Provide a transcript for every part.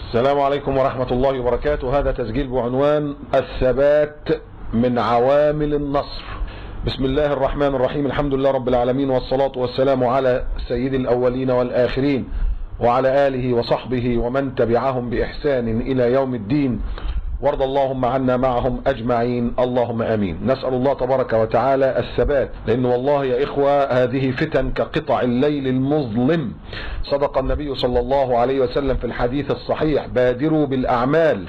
السلام عليكم ورحمة الله وبركاته. هذا تسجيل بعنوان الثبات من عوامل النصر. بسم الله الرحمن الرحيم. الحمد لله رب العالمين، والصلاة والسلام على سيد الأولين والآخرين وعلى آله وصحبه ومن تبعهم بإحسان إلى يوم الدين، وارض اللهم عنا معهم أجمعين، اللهم آمين. نسأل الله تبارك وتعالى الثبات، لأن والله يا إخوة هذه فتن كقطع الليل المظلم. صدق النبي صلى الله عليه وسلم في الحديث الصحيح: بادروا بالأعمال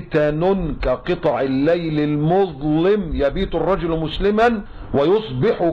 فتن كقطع الليل المظلم، يبيت الرجل مسلما ويصبح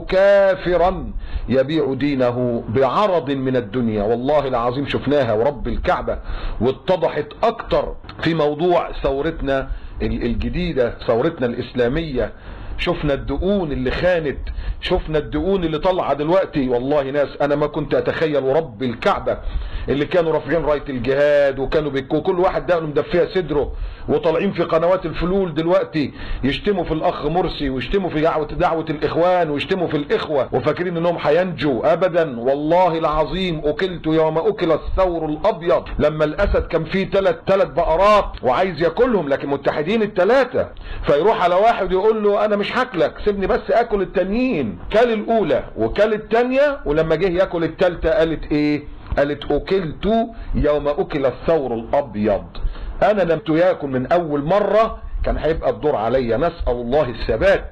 كافرا يبيع دينه بعرض من الدنيا. والله العظيم شفناها ورب الكعبة، واتضحت اكتر في موضوع ثورتنا الجديدة، ثورتنا الإسلامية. شفنا الدقون اللي خانت، شفنا الدقون اللي طلع دلوقتي. والله ناس انا ما كنت اتخيل ورب الكعبة اللي كانوا رافعين راية الجهاد وكانوا كل واحد دقنه مدفيه صدره، وطالعين في قنوات الفلول دلوقتي يشتموا في الاخ مرسي ويشتموا في دعوة الاخوان ويشتموا في الاخوة، وفاكرين انهم هينجوا. ابدا والله العظيم. اكلت يوم اكل الثور الابيض، لما الاسد كان فيه ثلاث بقرات وعايز ياكلهم، لكن متحدين الثلاثة، فيروح على واحد يقول له انا مش هاكلك، سيبني بس اكل التانيين. كل الاولى وكل الثانيه، ولما جه ياكل الثالثه قالت ايه؟ قالت اكلت يوم اكل الثور الابيض. انا لم ياكل من اول مره، كان هيبقى الدور عليا. نسال الله الثبات.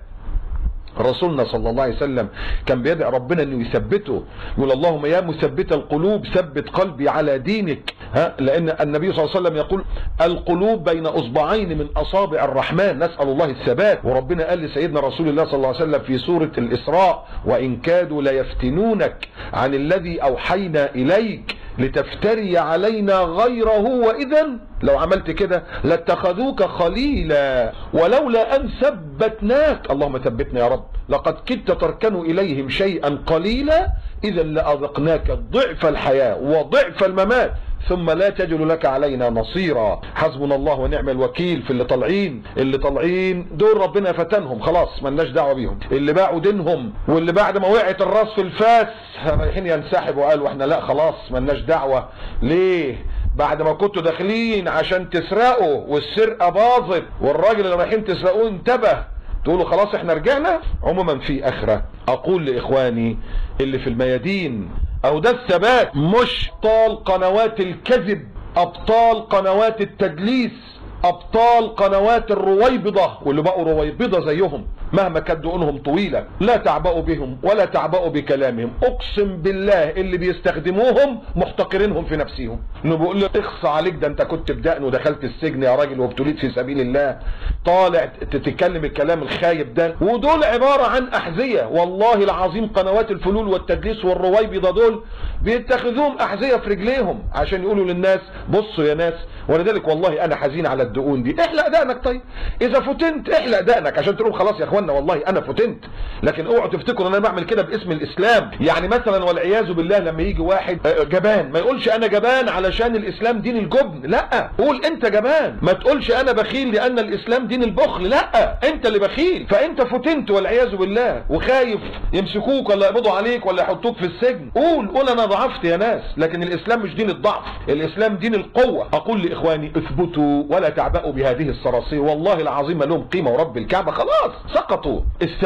رسولنا صلى الله عليه وسلم كان بيدعي ربنا انه يثبته، يقول اللهم يا مثبت القلوب ثبت قلبي على دينك. لان النبي صلى الله عليه وسلم يقول القلوب بين اصبعين من اصابع الرحمن. نسال الله الثبات. وربنا قال لسيدنا رسول الله صلى الله عليه وسلم في سوره الاسراء: وان كادوا ليفتنونك عن الذي اوحينا اليك لتفتري علينا غيره، واذا لو عملت كده لاتخذوك خليلا ولولا ان ثبتناك. اللهم ثبتنا يا رب. لقد كدت تركن اليهم شيئا قليلا اذا لاذقناك ضعف الحياه وضعف الممات ثم لا تجد لك علينا نصيرا. حسبنا الله ونعم الوكيل في اللي طالعين دول ربنا فتنهم، خلاص ملناش دعوه بيهم. اللي باعوا دينهم واللي بعد ما وقعت الراس في الفاس رايحين ينسحبوا، قالوا احنا لا خلاص ملناش دعوه. ليه؟ بعد ما كنتوا داخلين عشان تسرقوا والسرقه باظت والراجل اللي رايحين تسرقوه انتبه، تقولوا خلاص احنا رجعنا. عموما في اخره اقول لاخواني اللي في الميادين، او ده الثبات. مش ابطال قنوات الكذب، ابطال قنوات التدليس، ابطال قنوات الرويبضة، واللي بقوا رويبضة زيهم مهما كانت دقونهم طويلة لا تعبأوا بهم ولا تعبأوا بكلامهم. اقسم بالله اللي بيستخدموهم محتقرينهم في نفسهم، انه بيقول له اخص عليك، ده انت كنت بدقن ودخلت السجن يا راجل وابتليت في سبيل الله، طالع تتكلم الكلام الخايب ده. ودول عبارة عن احذية. والله العظيم قنوات الفلول والتدليس والرويبضة دول بيتخذوهم احذية في رجليهم عشان يقولوا للناس بصوا يا ناس. ولذلك والله انا حزين على الدقون دي. احلق دقنك، طيب اذا فتنت احلق دقنك عشان تقول خلاص يا اخوانا والله انا فتنت. لكن اوعوا تفتكروا ان انا بعمل كده باسم الاسلام. يعني مثلا والعياذ بالله لما يجي واحد جبان ما يقولش انا جبان علشان الاسلام دين الجبن، لا، قول انت جبان. ما تقولش انا بخيل لان الاسلام دين البخل، لا، انت اللي بخيل، فانت فتنت والعياذ بالله وخايف يمسكوك ولا يقبضوا عليك ولا يحطوك في السجن. قول انا ضعفت يا ناس، لكن الاسلام مش دين الضعف، الاسلام دين القوة. اقول لاخواني اثبتوا ولا تعبأوا بهذه الصراصير. والله العظيم ما لهم قيمة ورب الكعبة، خلاص سقطوا.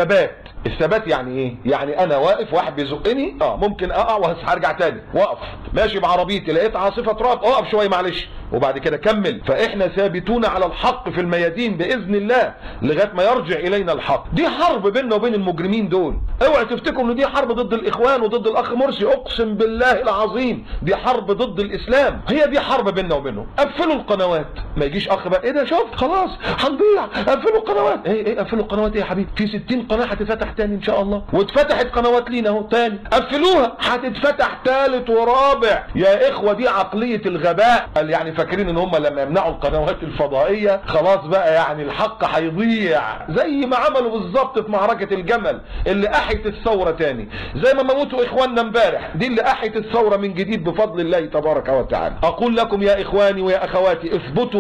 الثبات يعني ايه؟ يعني انا واقف واحد بيزقني ممكن اقع وهرجع تاني، واقف ماشي بعربيتي لقيت عاصفة تراب اقف شوية معلش وبعد كده كمل. فاحنا ثابتون على الحق في الميادين باذن الله لغايه ما يرجع الينا الحق. دي حرب بيننا وبين المجرمين دول. اوعى تفتكروا ان دي حرب ضد الاخوان وضد الاخ مرسي، اقسم بالله العظيم دي حرب ضد الاسلام. هي دي حرب بيننا وبينهم. قفلوا القنوات، ما يجيش اخ بقى ايه ده شوف خلاص هنضيع، قفلوا القنوات. ايه قفلوا القنوات ايه يا حبيبي؟ في 60 قناه هتتفتح تاني ان شاء الله، واتفتحت قنوات لينا اهو تاني، قفلوها هتتفتح ثالث ورابع. يا اخوه دي عقليه الغباء. قال يعني فاكرين ان هم لما يمنعوا القنوات الفضائيه خلاص بقى يعني الحق هيضيع، زي ما عملوا بالظبط في معركه الجمل اللي احيت الثوره تاني، زي ما موتوا اخواننا امبارح، دي اللي احيت الثوره من جديد بفضل الله تبارك وتعالى. اقول لكم يا اخواني ويا اخواتي اثبتوا انتم في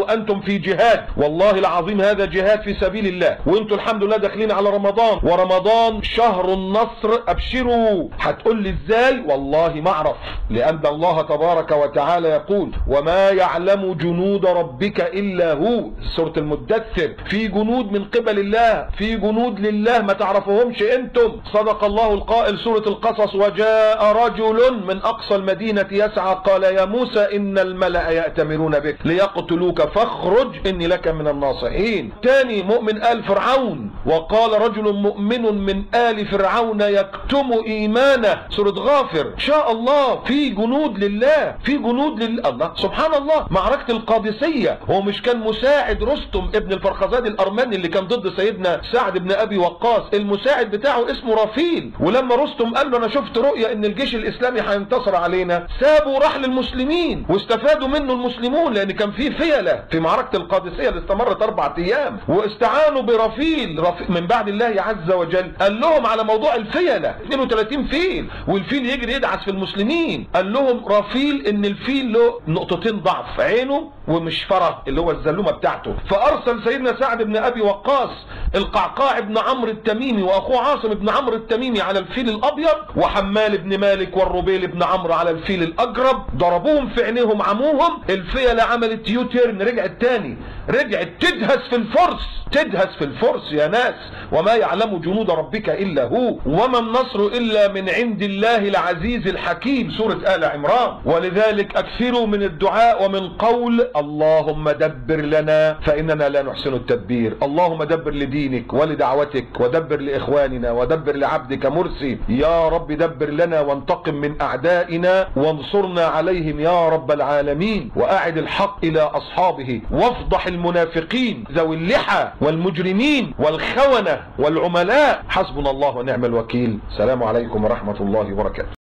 في جهاد، والله العظيم هذا جهاد في سبيل الله، وانتوا الحمد لله داخلين على رمضان، ورمضان شهر النصر، ابشروا. هتقول لي ازاي؟ والله ما اعرف، لان الله تبارك وتعالى يقول وما يعلم جنود ربك الا هو. سورة المدثر، في جنود من قبل الله، في جنود لله ما تعرفوهمش انتم. صدق الله القائل سورة القصص: وجاء رجل من اقصى المدينة يسعى قال يا موسى ان الملأ يأتمرون بك ليقتلوك فاخرج اني لك من الناصحين. تاني مؤمن آل فرعون: وقال رجل مؤمن من آل فرعون يكتم ايمانه. سورة غافر. شاء الله في جنود لله، في جنود لله. الله سبحان الله. معركة القادسية، هو مش كان مساعد رستم ابن الفرخزاد الارمني اللي كان ضد سيدنا سعد بن ابي وقاص، المساعد بتاعه اسمه رفيل، ولما رستم قال له انا شفت رؤيا ان الجيش الاسلامي هينتصر علينا، سابوا راح للمسلمين واستفادوا منه المسلمون، لان كان في فيلة في معركة القادسية اللي استمرت 4 ايام، واستعانوا برفيل من بعد الله عز وجل. قال لهم على موضوع الفيلة 32 فيل، والفيل يجري يدعس في المسلمين. قال لهم رفيل ان الفيل له نقطتين ضعف، عينه ومشفرة اللي هو الزلومة بتاعته. فارسل سيدنا سعد بن ابي وقاص القعقاع بن عمرو التميمي واخوه عاصم بن عمرو التميمي على الفيل الابيض، وحمال بن مالك والربيل بن عمرو على الفيل الاجرب، ضربوهم في عينيهم عموهم. الفيلة عملت يوتيرن، رجعت تاني، رجعت تدهس في الفرس، تدهس في الفرس يا ناس. وما يعلم جنود ربك الا هو وما النصر الا من عند الله العزيز الحكيم. سورة آل عمران. ولذلك اكثروا من الدعاء ومن قول اللهم دبر لنا فاننا لا نحسن التدبير. اللهم دبر لدينك ولدعوتك، ودبر لاخواننا، ودبر لعبدك مرسي. يا رب دبر لنا وانتقم من اعدائنا وانصرنا عليهم يا رب العالمين، واعد الحق الى اصحابه، وافضح المنافقين ذوي اللحى والمجرمين والخونة والعملاء. حسبنا الله ونعم الوكيل. السلام عليكم ورحمة الله وبركاته.